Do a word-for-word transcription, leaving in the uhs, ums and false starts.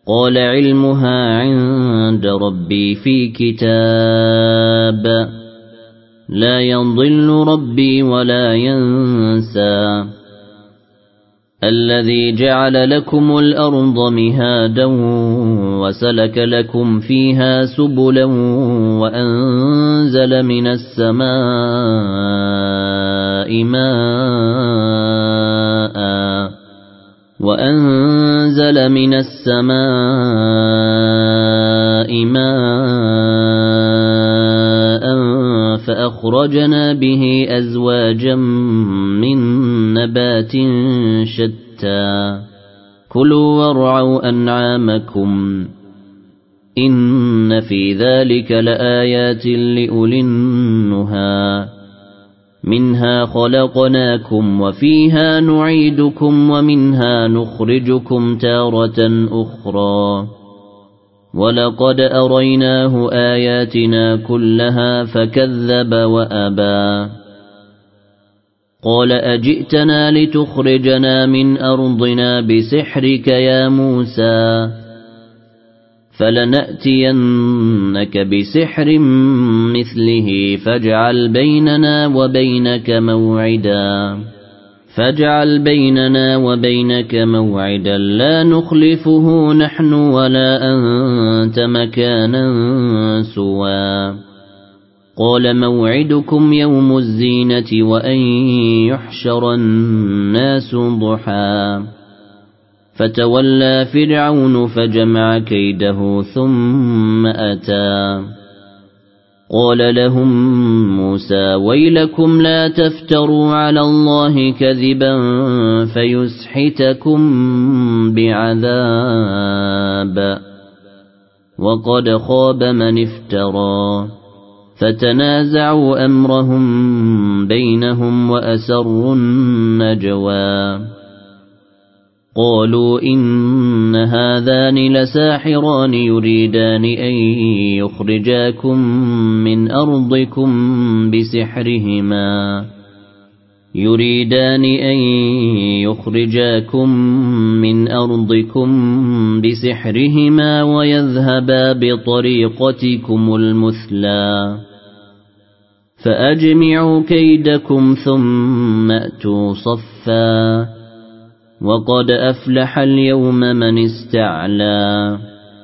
قال علمها عند ربي في كتاب لا يضل ربي ولا ينسى الذي جعل لكم الأرض مهادا وسلك لكم فيها سبلا وأنزل من السماء ماء وأنزل من السماء ماء فأخرجنا به أزواجا من نبات شتى كلوا وارعوا أنعامكم إن في ذلك لآيات لأولي النهى منها خلقناكم وفيها نعيدكم ومنها نخرجكم تارة أخرى ولقد أريناه آياتنا كلها فكذب وأبى قال أجئتنا لتخرجنا من أرضنا بسحرك يا موسى فلنأتينك بسحر مثله فاجعل بيننا وبينك موعدا فاجعل بيننا وبينك موعدا لا نخلفه نحن ولا أنت مكانا سوى قال موعدكم يوم الزينة وأن يحشر الناس ضحى فتولى فرعون فجمع كيده ثم أتى قال لهم موسى ويلكم لا تفتروا على الله كذبا فيسحتكم بعذاب وقد خاب من افترى فتنازعوا أمرهم بينهم وأسروا النجوى قالوا إن هذان لساحران يريدان أن يخرجاكم من أرضكم بسحرهما يريدان أن يخرجاكم من أرضكم بسحرهما ويذهبا بطريقتكم المثلى فأجمعوا كيدكم ثم أتوا صفا وقد أفلح اليوم من استعلى